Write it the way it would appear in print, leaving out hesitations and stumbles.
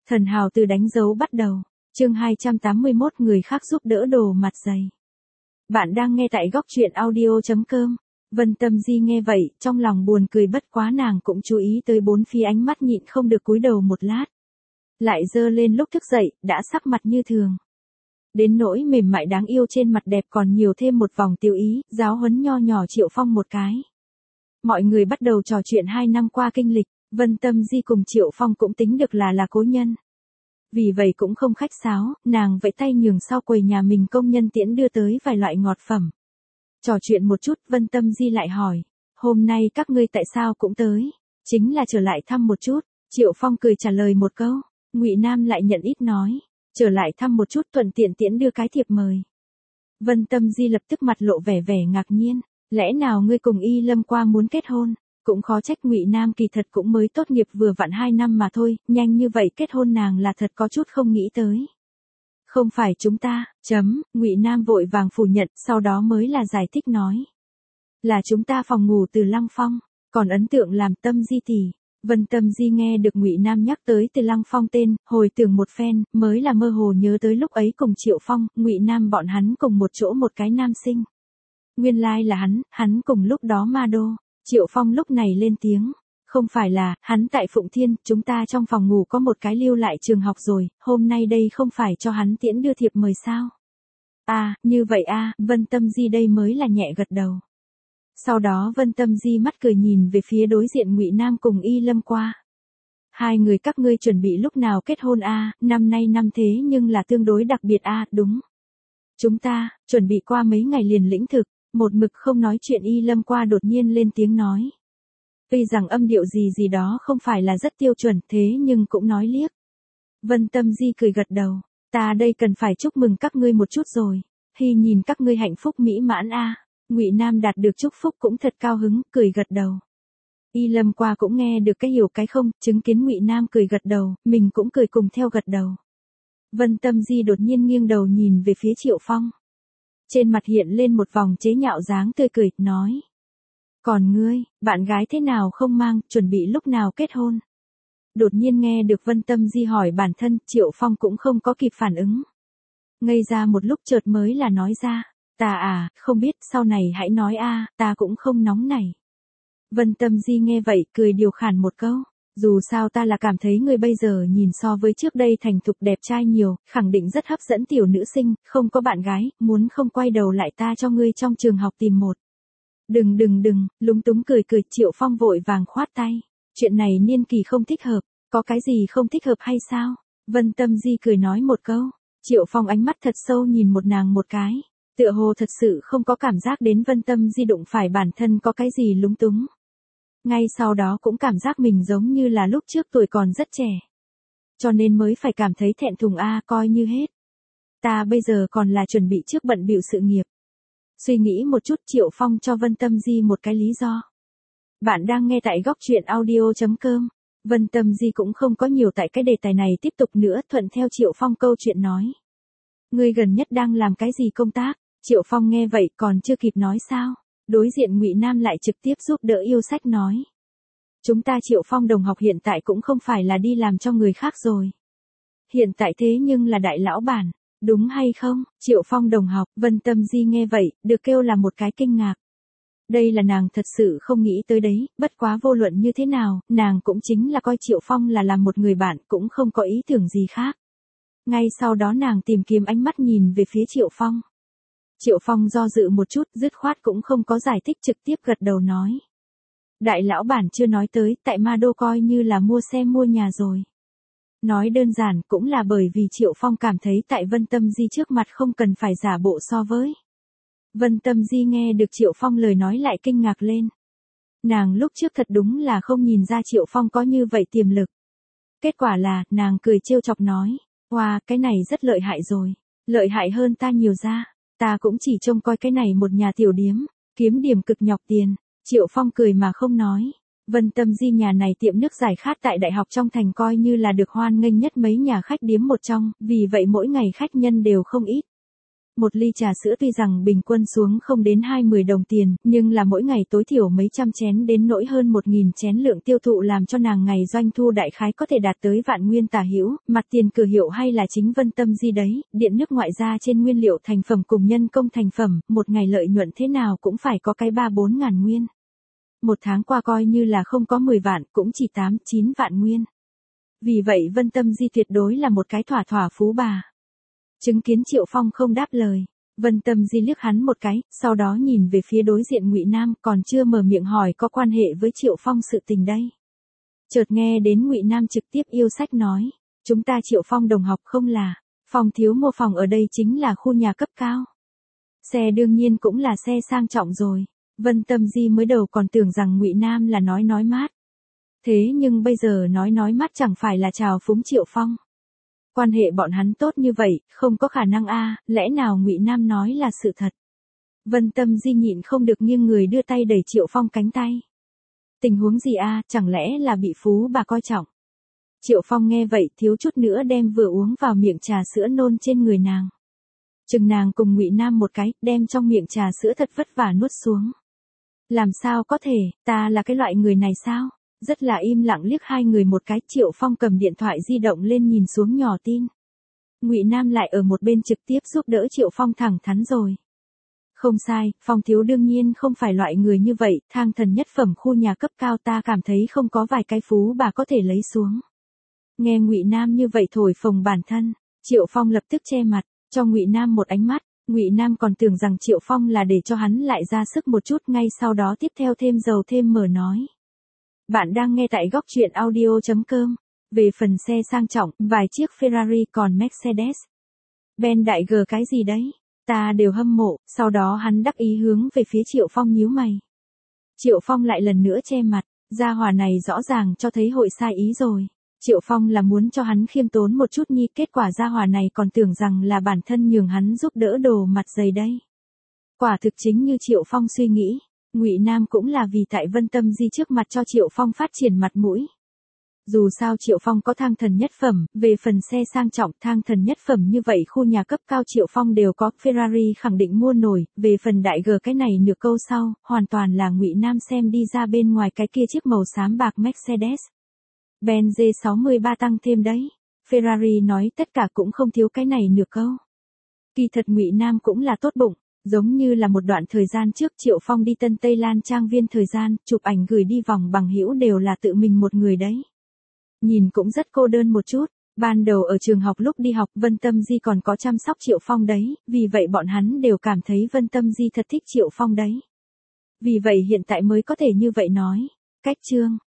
Thần hào từ đánh dấu bắt đầu. Chương 281 người khác giúp đỡ đồ mặt dày. Bạn đang nghe tại góc truyện audio.com. Vân Tâm Di nghe vậy, trong lòng buồn cười bất quá nàng cũng chú ý tới bốn phía ánh mắt nhịn không được cúi đầu một lát. Lại dơ lên lúc thức dậy, đã sắc mặt như thường. Đến nỗi mềm mại đáng yêu trên mặt đẹp còn nhiều thêm một vòng tiêu ý, giáo huấn nho nhỏ Triệu Phong một cái. Mọi người bắt đầu trò chuyện 2 năm qua kinh lịch, Vân Tâm Di cùng Triệu Phong cũng tính được là cố nhân. Vì vậy cũng không khách sáo, nàng vẫy tay nhường sau quầy nhà mình công nhân tiễn đưa tới vài loại ngọt phẩm. Trò chuyện một chút, Vân Tâm Di lại hỏi, hôm nay các ngươi tại sao cũng tới? Chính là trở lại thăm một chút. Triệu Phong cười trả lời một câu. Ngụy Nam lại nhận ít nói, trở lại thăm một chút thuận tiện tiễn đưa cái thiệp mời. Vân Tâm Di lập tức mặt lộ vẻ ngạc nhiên, lẽ nào ngươi cùng Y Lâm qua muốn kết hôn? Cũng khó trách, Ngụy Nam kỳ thật cũng mới tốt nghiệp vừa vặn 2 năm mà thôi, nhanh như vậy kết hôn nàng là thật có chút không nghĩ tới. Không phải chúng ta, Ngụy Nam vội vàng phủ nhận, sau đó mới là giải thích nói. Là chúng ta phòng ngủ từ Lăng Phong, còn ấn tượng làm Tâm Di tỷ. Vân Tâm Di nghe được Ngụy Nam nhắc tới Từ Lăng Phong tên, hồi tưởng một phen, mới là mơ hồ nhớ tới lúc ấy cùng Triệu Phong, Ngụy Nam bọn hắn cùng một chỗ một cái nam sinh. Nguyên lai là hắn cùng lúc đó ma đô. Triệu Phong lúc này lên tiếng, không phải là, hắn tại Phụng Thiên, chúng ta trong phòng ngủ có một cái lưu lại trường học rồi, hôm nay đây không phải cho hắn tiễn đưa thiệp mời sao? À, như vậy à, Vân Tâm Di đây mới là nhẹ gật đầu. Sau đó Vân Tâm Di mắt cười nhìn về phía đối diện Ngụy Nam cùng Y Lâm qua. Hai người các ngươi chuẩn bị lúc nào kết hôn à, năm nay năm thế nhưng là tương đối đặc biệt à, đúng. Chúng ta, chuẩn bị qua mấy ngày liền lĩnh thực. Một mực không nói chuyện Y Lâm qua đột nhiên lên tiếng nói. Tuy rằng âm điệu gì đó không phải là rất tiêu chuẩn thế nhưng cũng nói liếc. Vân Tâm Di cười gật đầu. Ta đây cần phải chúc mừng các ngươi một chút rồi. Hy nhìn các ngươi hạnh phúc mỹ mãn a. Ngụy Nam đạt được chúc phúc cũng thật cao hứng, cười gật đầu. Y Lâm qua cũng nghe được cái hiểu cái không, chứng kiến Ngụy Nam cười gật đầu, mình cũng cười cùng theo gật đầu. Vân Tâm Di đột nhiên nghiêng đầu nhìn về phía Triệu Phong. Trên mặt hiện lên một vòng chế nhạo dáng tươi cười, nói. Còn ngươi, bạn gái thế nào không mang, chuẩn bị lúc nào kết hôn? Đột nhiên nghe được Vân Tâm Di hỏi bản thân, Triệu Phong cũng không có kịp phản ứng. Ngây ra một lúc chợt mới là nói ra, ta à, không biết, sau này hãy nói a, ta cũng không nóng nảy. Vân Tâm Di nghe vậy, cười điều khản một câu. Dù sao ta là cảm thấy ngươi bây giờ nhìn so với trước đây thành thục đẹp trai nhiều, khẳng định rất hấp dẫn tiểu nữ sinh, không có bạn gái, muốn không quay đầu lại ta cho ngươi trong trường học tìm một. Đừng, lúng túng cười Triệu Phong vội vàng khoát tay. Chuyện này niên kỳ không thích hợp, có cái gì không thích hợp hay sao? Vân Tâm Di cười nói một câu. Triệu Phong ánh mắt thật sâu nhìn nàng một cái. Tựa hồ thật sự không có cảm giác đến Vân Tâm Di đụng phải bản thân có cái gì lúng túng. Ngay sau đó cũng cảm giác mình giống như là lúc trước tuổi còn rất trẻ. Cho nên mới phải cảm thấy thẹn thùng a, coi như hết. Ta bây giờ còn là chuẩn bị trước bận bịu sự nghiệp. Suy nghĩ một chút, Triệu Phong cho Vân Tâm Di một cái lý do. Bạn đang nghe tại góc truyện audio.com. Vân Tâm Di cũng không có nhiều tại cái đề tài này tiếp tục nữa, thuận theo Triệu Phong câu chuyện nói. Ngươi gần nhất đang làm cái gì công tác? Triệu Phong nghe vậy còn chưa kịp nói sao. Đối diện Ngụy Nam lại trực tiếp giúp đỡ yêu sách nói. Chúng ta Triệu Phong đồng học hiện tại cũng không phải là đi làm cho người khác rồi. Hiện tại thế nhưng là đại lão bản, đúng hay không? Triệu Phong đồng học, Vân Tâm Di nghe vậy, được kêu là một cái kinh ngạc. Đây là nàng thật sự không nghĩ tới đấy, bất quá vô luận như thế nào, nàng cũng chính là coi Triệu Phong là làm một người bạn, cũng không có ý tưởng gì khác. Ngay sau đó nàng tìm kiếm ánh mắt nhìn về phía Triệu Phong. Triệu Phong do dự một chút, dứt khoát cũng không có giải thích, trực tiếp gật đầu nói. Đại lão bản chưa nói tới, tại Ma Đô coi như là mua xe mua nhà rồi. Nói đơn giản cũng là bởi vì Triệu Phong cảm thấy tại Vân Tâm Di trước mặt không cần phải giả bộ so với. Vân Tâm Di nghe được Triệu Phong lời nói lại kinh ngạc lên. Nàng lúc trước thật đúng là không nhìn ra Triệu Phong có như vậy tiềm lực. Kết quả là, nàng cười trêu chọc nói. Wow, cái này rất lợi hại rồi. Lợi hại hơn ta nhiều ra. Ta cũng chỉ trông coi cái này một nhà tiểu điếm, kiếm điểm cực nhọc tiền. Triệu Phong cười mà không nói. Vân Tâm Di nhà này tiệm nước giải khát tại đại học trong thành coi như là được hoan nghênh nhất mấy nhà khách điếm một trong, vì vậy mỗi ngày khách nhân đều không ít. Một ly trà sữa tuy rằng bình quân xuống không đến 20 đồng tiền, nhưng là mỗi ngày tối thiểu mấy trăm chén đến nỗi hơn 1.000 chén lượng tiêu thụ làm cho nàng ngày doanh thu đại khái có thể đạt tới vạn nguyên tả hữu, mặt tiền cửa hiệu hay là chính Vân Tâm Di đấy, điện nước ngoại ra trên nguyên liệu thành phẩm cùng nhân công thành phẩm, một ngày lợi nhuận thế nào cũng phải có cái 3-4 ngàn nguyên. Một tháng qua coi như là không có 10 vạn, cũng chỉ 8-9 vạn nguyên. Vì vậy Vân Tâm Di tuyệt đối là một cái thỏa thỏa phú bà. Chứng kiến Triệu Phong không đáp lời, Vân Tâm Di liếc hắn một cái, sau đó nhìn về phía đối diện Ngụy Nam, còn chưa mở miệng hỏi có quan hệ với Triệu Phong sự tình đây. Chợt nghe đến Ngụy Nam trực tiếp yêu sách nói, chúng ta Triệu Phong đồng học không là, Phong thiếu mua phòng ở đây chính là khu nhà cấp cao. Xe đương nhiên cũng là xe sang trọng rồi. Vân Tâm Di mới đầu còn tưởng rằng Ngụy Nam là nói mát. Thế nhưng bây giờ nói mát chẳng phải là chào phúng Triệu Phong. Quan hệ bọn hắn tốt như vậy, không có khả năng a, lẽ nào Ngụy Nam nói là sự thật. Vân Tâm Di nhịn không được nghiêng người đưa tay đẩy Triệu Phong cánh tay. Tình huống gì a, chẳng lẽ là bị phú bà coi trọng. Triệu Phong nghe vậy thiếu chút nữa đem vừa uống vào miệng trà sữa nôn trên người nàng. Chừng nàng cùng Ngụy Nam một cái, đem trong miệng trà sữa thật vất vả nuốt xuống. Làm sao có thể, ta là cái loại người này sao? Rất là im lặng liếc hai người một cái, Triệu Phong cầm điện thoại di động lên nhìn xuống nhỏ tin. Ngụy Nam lại ở một bên trực tiếp giúp đỡ Triệu Phong thẳng thắn rồi. Không sai, Phong thiếu đương nhiên không phải loại người như vậy, thang thần nhất phẩm khu nhà cấp cao ta cảm thấy không có vài cái phú bà có thể lấy xuống. Nghe Ngụy Nam như vậy thổi phồng bản thân, Triệu Phong lập tức che mặt, cho Ngụy Nam một ánh mắt. Ngụy Nam còn tưởng rằng Triệu Phong là để cho hắn lại ra sức một chút, ngay sau đó tiếp theo thêm dầu thêm mỡ nói. Bạn đang nghe tại góc truyện audio.com. Về phần xe sang trọng, vài chiếc Ferrari còn Mercedes. Ben đại G cái gì đấy? Ta đều hâm mộ, sau đó hắn đắc ý hướng về phía Triệu Phong nhíu mày. Triệu Phong lại lần nữa che mặt, gia hỏa này rõ ràng cho thấy hội sai ý rồi. Triệu Phong là muốn cho hắn khiêm tốn một chút nhi, kết quả gia hỏa này còn tưởng rằng là bản thân nhường hắn giúp đỡ đồ mặt dày đây. Quả thực chính như Triệu Phong suy nghĩ, Ngụy Nam cũng là vì tại Vân Tâm Di trước mặt cho Triệu Phong phát triển mặt mũi. Dù sao Triệu Phong có thang thần nhất phẩm, về phần xe sang trọng thang thần nhất phẩm như vậy khu nhà cấp cao Triệu Phong đều có, Ferrari khẳng định mua nổi, về phần đại G cái này nửa câu sau, hoàn toàn là Ngụy Nam xem đi ra bên ngoài cái kia chiếc màu xám bạc Mercedes. Benz G63 tăng thêm đấy. Ferrari nói tất cả cũng không thiếu cái này nửa câu. Kỳ thật Ngụy Nam cũng là tốt bụng, giống như là một đoạn thời gian trước Triệu Phong đi Tân Tây Lan trang viên thời gian, chụp ảnh gửi đi vòng bằng hữu đều là tự mình một người đấy. Nhìn cũng rất cô đơn một chút, ban đầu ở trường học lúc đi học Vân Tâm Di còn có chăm sóc Triệu Phong đấy, vì vậy bọn hắn đều cảm thấy Vân Tâm Di thật thích Triệu Phong đấy. Vì vậy hiện tại mới có thể như vậy nói. Cách chương